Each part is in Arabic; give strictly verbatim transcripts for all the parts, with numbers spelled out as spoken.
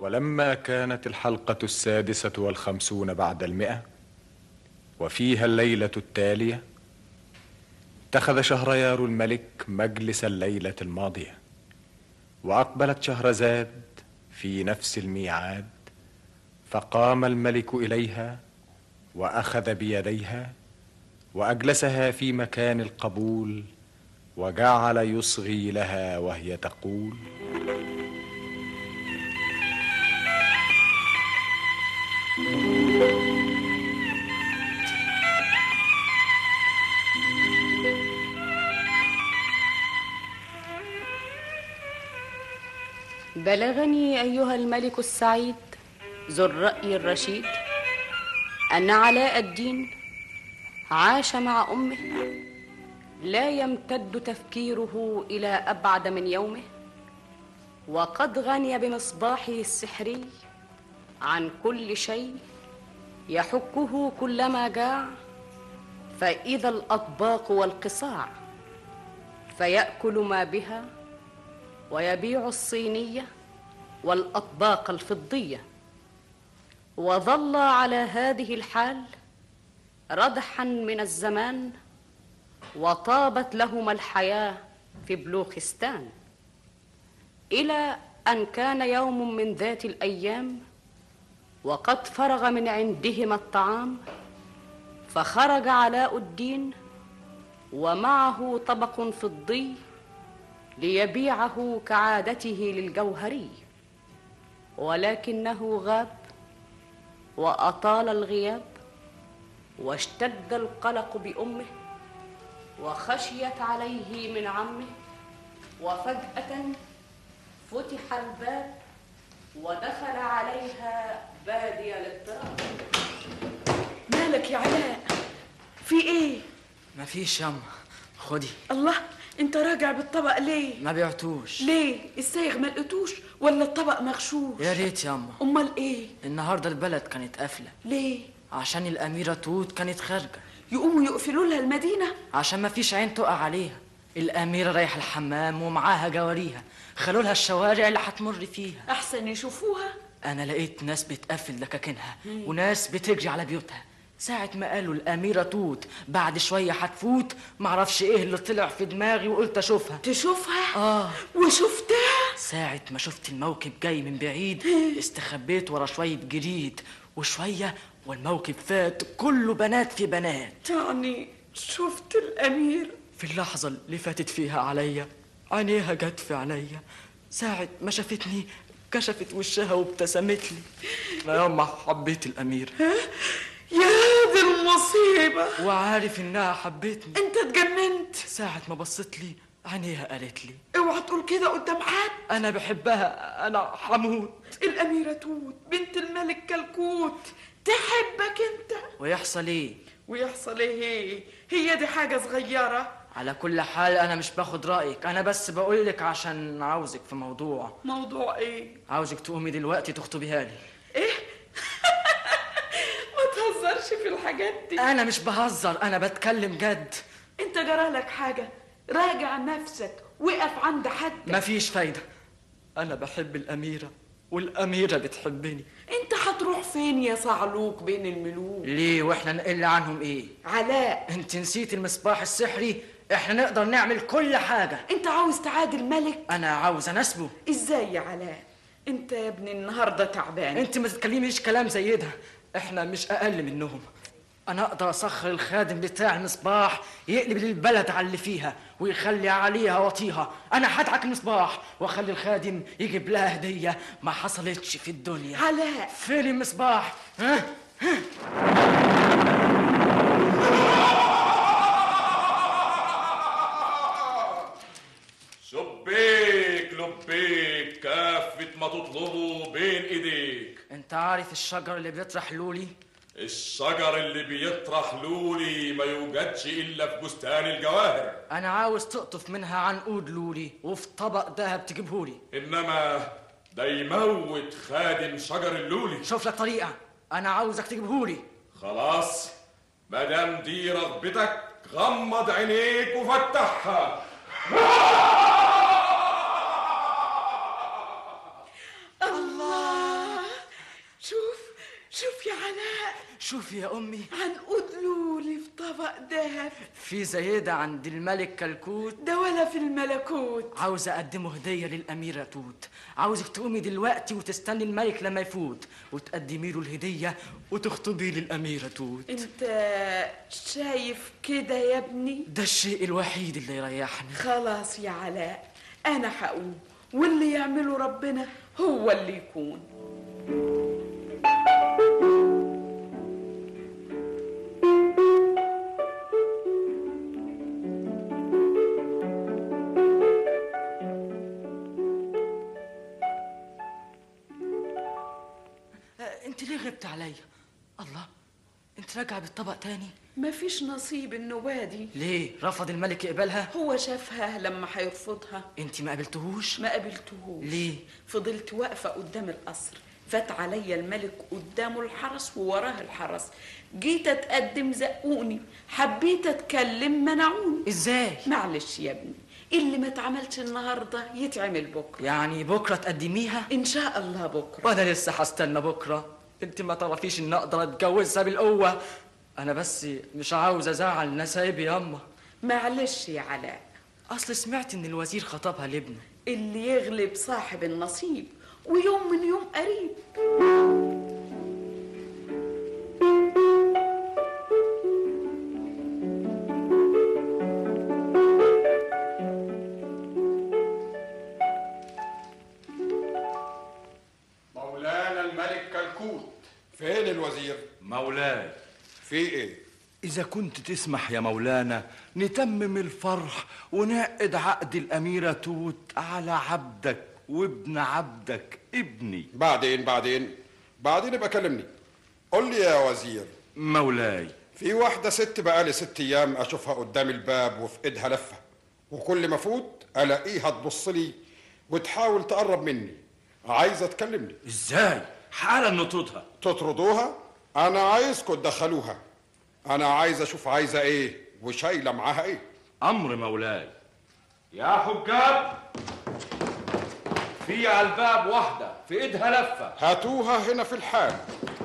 ولما كانت الحلقة السادسة والخمسون بعد المئة وفيها الليلة التالية، اتخذ شهريار الملك مجلس الليلة الماضية، وأقبلت شهرزاد في نفس الميعاد، فقام الملك إليها وأخذ بيديها وأجلسها في مكان القبول، وجعل يصغي لها وهي تقول: بلغني أيها الملك السعيد ذو الرأي الرشيد أن علاء الدين عاش مع أمه لا يمتد تفكيره إلى أبعد من يومه، وقد غني بمصباحه السحري عن كل شيء يحكه كلما جاع، فإذا الأطباق والقصاع، فيأكل ما بها ويبيع الصينية والأطباق الفضية. وظل على هذه الحال ردحا من الزمان، وطابت لهما الحياة في بلوخستان، إلى أن كان يوم من ذات الأيام وقد فرغ من عندهما الطعام، فخرج علاء الدين ومعه طبق فضي ليبيعه كعادته للجوهري، ولكنه غاب وأطال الغياب، واشتد القلق بأمه، وخشيت عليه من عمه، وفجأة فتح الباب ودخل عليها بادي الاضطراب. مالك يا علاء؟ في ايه؟ مفيش ياما، خدي. الله، انت راجع بالطبق ليه؟ ما بعتوش. ليه؟ السايغ ما لقيتوش ولا الطبق مغشوش؟ يا ريت ياما. امال ايه؟ النهارده البلد كانت قافله. ليه؟ عشان الاميره توت كانت خارجه. يقوموا يقفلوا لها المدينه؟ عشان ما فيش عين تقع عليها. الاميره رايحه الحمام ومعاها جواريها، خلوا لها الشوارع اللي هتمر فيها. احسن يشوفوها. انا لقيت ناس بتقفل دكاكينها وناس بتجري على بيوتها. ساعة ما قالوا الأميرة توت بعد شوية هتفوت، معرفش ايه اللي طلع في دماغي وقلت اشوفها. تشوفها؟ اه. وشفتها؟ ساعة ما شفت الموكب جاي من بعيد استخبيت ورا شوية جريد، وشوية والموكب فات كله بنات في بنات. يعني شفت الأميرة؟ في اللحظة اللي فاتت فيها عليا عينيها جت في عينيا. ساعة ما شافتني كشفت وشها وابتسمت لي. انا يوم حبيت الأميرة. يا دي المصيبة. وعارف انها حبيتني. انت اتجننت. ساعة ما بصت لي عينيها قالت لي: اوعى تقول كده قدام حد. انا بحبها، انا حموت. الأميرة توت بنت الملك كلكوت تحبك انت. ويحصل ايه؟ ويحصل ايه؟ هي دي حاجة صغيرة. على كل حال انا مش باخد رأيك، انا بس بقولك عشان عاوزك في موضوع. موضوع ايه؟ عاوزك تقومي دلوقتي تخطبيها لي. ايه؟ ما تهزرش في الحاجات دي. انا مش بهزر، انا بتكلم جد. انت جرالك حاجة؟ راجع نفسك، وقف عند حد. مفيش فايدة، انا بحب الاميرة والاميرة بتحبني. انت هتروح فين يا صعلوك بين الملوك؟ ليه واحنا نقل عنهم ايه؟ علاء، انت نسيت المصباح السحري؟ احنا نقدر نعمل كل حاجة. انت عاوز تعادل ملك؟ انا عاوز اناسبه. ازاي يا علاء؟ انت يا ابني النهارده تعبان. انت ما تتكلميش كلام زي ده، احنا مش اقل منهم. انا اقدر اسخر الخادم بتاع المصباح يقلب البلد على اللي فيها ويخلي عليها وطيها. انا هدعك المصباح واخلي الخادم يجيب لها هديه ما حصلتش في الدنيا. علاء، فين المصباح؟ ها ها. شبيك لبيك كافة ما تطلبه بين ايديك. انت عارف الشجر اللي بيطرح لولي؟ الشجر اللي بيطرح لولي ما يوجدش الا في بستان الجواهر. انا عاوز تقطف منها عنقود لولي وفي طبق دهب تجيبهولي. انما ده يموت خادم شجر اللولي. شوف لك طريقه، انا عاوزك تجيبهولي. خلاص، مادام دي رغبتك غمض عينيك وفتحها. الله، شوف يا علاء، شوف يا أمي، عنقود لولي في طبق دهب. في زيادة عند الملك كلكوت، ده ولا في الملكوت. عاوز أقدمه هدية للأميرة توت. عاوزك تقومي دلوقتي وتستني الملك لما يفوت وتقدمي له الهدية وتخطبي للأميرة توت. انت شايف كده يا ابني؟ ده الشيء الوحيد اللي يريحني. خلاص يا علاء، أنا هقوم، واللي يعمله ربنا هو اللي يكون. انت ليه غبت عليا؟ الله، انت راجعه بالطبق تاني؟ مفيش نصيب النوادي. ليه؟ رفض الملك يقبلها؟ هو شافها لما هيرفضها. انت ما قابلتهوش؟ ما قابلتهوش. ليه؟ فضلت واقفه قدام القصر، فات عليا الملك قدامه الحرس ووراه الحرس، جيت اتقدم زقوني، حبيت اتكلم منعوني. ازاي؟ معلش يا ابني، اللي ما اتعملش النهارده يتعمل بكره. يعني بكره تقدميها؟ ان شاء الله بكره. وانا لسه هستنى بكره. انت ما تعرفيش ان اقدر اتجوزها بالقوه. انا بس مش عاوز ازعل نسايبي ياما. معلش يا علاء، اصل سمعت ان الوزير خطبها لابنه. اللي يغلب صاحب النصيب، ويوم من يوم قريب. مولانا الملك كلكوت. فين الوزير؟ مولاي، في ايه؟ إذا كنت تسمح يا مولانا نتمم الفرح ونعقد عقد الأميرة توت على عبدك وابن عبدك ابني. بعدين بعدين بعدين ابقى كلمني. قول لي يا وزير. مولاي، في واحدة ست بقالي ست أيام أشوفها قدام الباب وفي إيدها لفة، وكل ما أفوت ألاقيها تبص لي وتحاول تقرب مني، عايزة تكلمني. إزاي؟ حالا نطردها. تطردوها؟ أنا عايزكم تدخلوها. أنا عايز أشوف عايزة إيه وشايلة معاها إيه. أمر مولاي. يا حجاب، في على الباب واحدة في إيدها لفة. هاتوها هنا في الحال.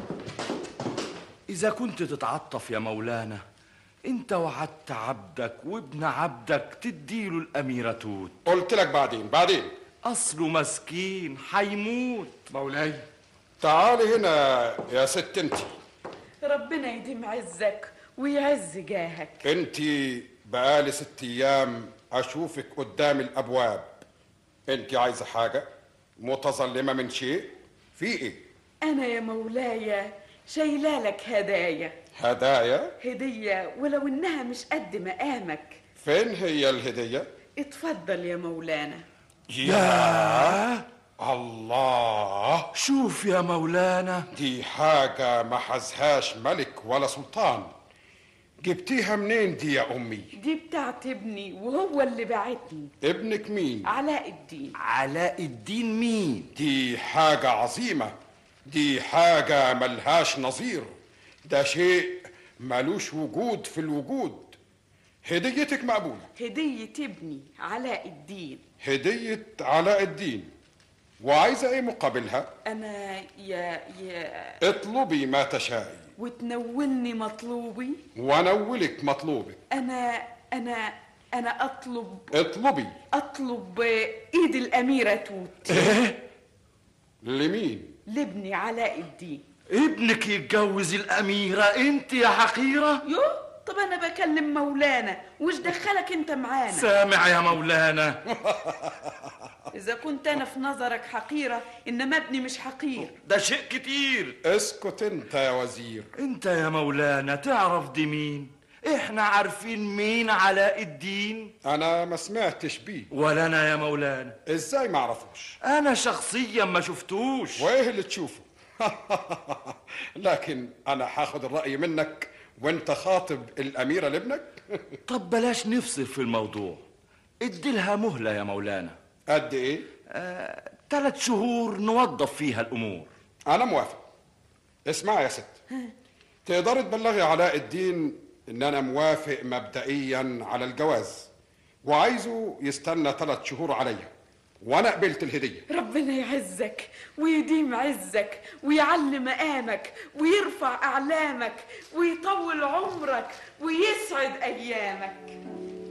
إذا كنت تتعطف يا مولانا، أنت وعدت عبدك وابن عبدك تديله الأميرة توت. قلت لك بعدين بعدين. أصله مسكين حيموت. مولاي تعالي هنا يا ست انتي. ربنا يديم عزك ويعز جاهك. انتي بقالي ست ايام اشوفك قدام الابواب. انتي عايزه حاجه؟ متظلمه من شيء؟ في ايه؟ انا يا مولاي شايله لك هدايا. هدايا؟ هديه ولو انها مش قد مقامك. فين هي الهديه؟ اتفضل يا مولانا. يا الله، شوف يا مولانا، دي حاجة ما حزهاش ملك ولا سلطان. جبتيها منين دي يا أمي؟ دي بتاعت ابني وهو اللي بعتني. ابنك مين؟ علاء الدين. علاء الدين مين؟ دي حاجة عظيمة، دي حاجة ملهاش نظير، ده شيء ملوش وجود في الوجود. هديتك مقبولة. هدية ابني علاء الدين. هدية علاء الدين، وعايزة ايه مقابلها؟ انا يا يا اطلبي ما تشائي وتنولني مطلوبي. ونولك مطلوبك. انا انا انا اطلب اطلبي. اطلب ايد الاميرة توت. ايه؟ لمين؟ لابني علاء الدين. ابنك يتجوز الأميرة انت يا حقيرة؟ يو طب انا بكلم مولانا، وش دخلك انت معانا؟ سامع يا مولانا. اذا كنت انا في نظرك حقيرة، انما ابني مش حقير. ده شيء كتير. اسكت انت يا وزير. انت يا مولانا تعرف دي مين؟ احنا عارفين مين علاء الدين. انا ما سمعتش بيه. ولا انا يا مولانا. ازاي ما اعرفوش؟ انا شخصيا ما شفتوش. وايه اللي تشوفه؟ لكن انا هاخد الرأي منك وانت خاطب الاميرة لابنك. طب بلاش نفصل في الموضوع، اديلها مهلة يا مولانا. قد ايه؟ آه، ثلاث شهور نوظف فيها الامور. انا موافق. اسمع يا ست، تقدر تبلغي علاء الدين ان انا موافق مبدئيا على الجواز، وعايزه يستنى ثلاث شهور عليا، وانا قبلت الهديه. ربنا يعزك ويديم عزك ويعلي مقامك ويرفع اعلامك ويطول عمرك ويسعد ايامك.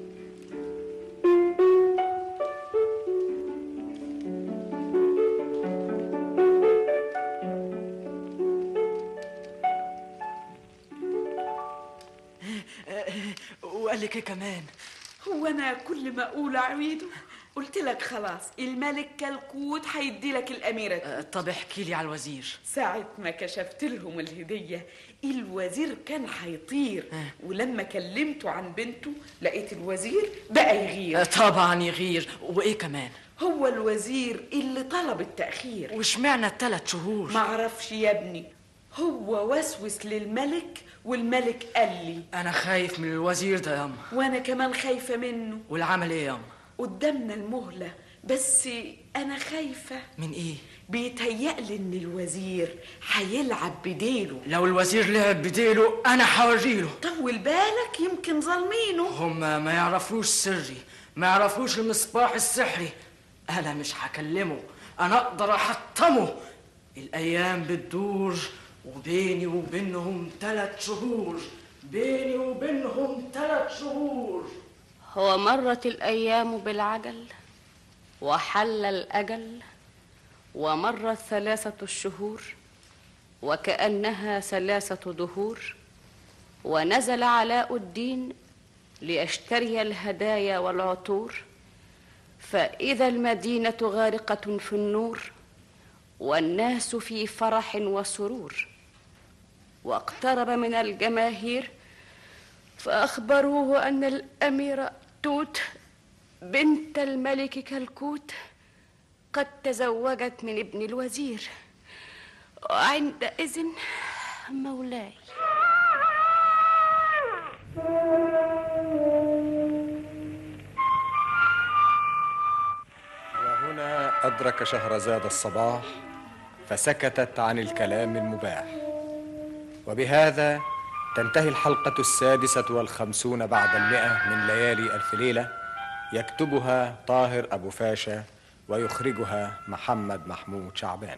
وقال لك ايه كمان؟ هو انا كل ما اقول اعيده؟ قلت لك خلاص الملك كلكوت هيدي لك الاميره. أه طب احكي لي على الوزير. ساعه ما كشفت لهم الهديه الوزير كان هيطير، ولما كلمته عن بنته لقيت الوزير بقى يغير. أه طبعا يغير. وايه كمان؟ هو الوزير اللي طلب التاخير. واشمعنى الثلاث شهور؟ معرفش يا ابني، هو وسوس للملك والملك قال لي. انا خايف من الوزير ده ياما. وانا كمان خايفه منه. والعمل ايه ياما؟ قدامنا المهله، بس انا خايفه. من ايه؟ بيتهيألي ان الوزير هيلعب بديله. لو الوزير لعب بديله انا هوريله. طول بالك يمكن ظالمينه. هما ما يعرفوش سري، ما يعرفوش المصباح السحري. انا مش هكلمه، انا اقدر احطمه. الايام بتدور وبيني وبينهم ثلاث شهور، بيني وبينهم ثلاث شهور. هو مرت الأيام بالعجل وحل الأجل، ومرت ثلاثة الشهور وكأنها ثلاثة دهور، ونزل علاء الدين ليشتري الهدايا والعطور، فإذا المدينة غارقة في النور والناس في فرح وسرور. واقترب من الجماهير فأخبروه أن الأميرة توت بنت الملك كلكوت قد تزوجت من ابن الوزير، وعندئذ مولاي. وهنا أدرك شهرزاد الصباح فسكتت عن الكلام المباح. وبهذا تنتهي الحلقة السادسة والخمسون بعد المئة من ليالي ألف ليلة، يكتبها طاهر أبو فاشا ويخرجها محمد محمود شعبان.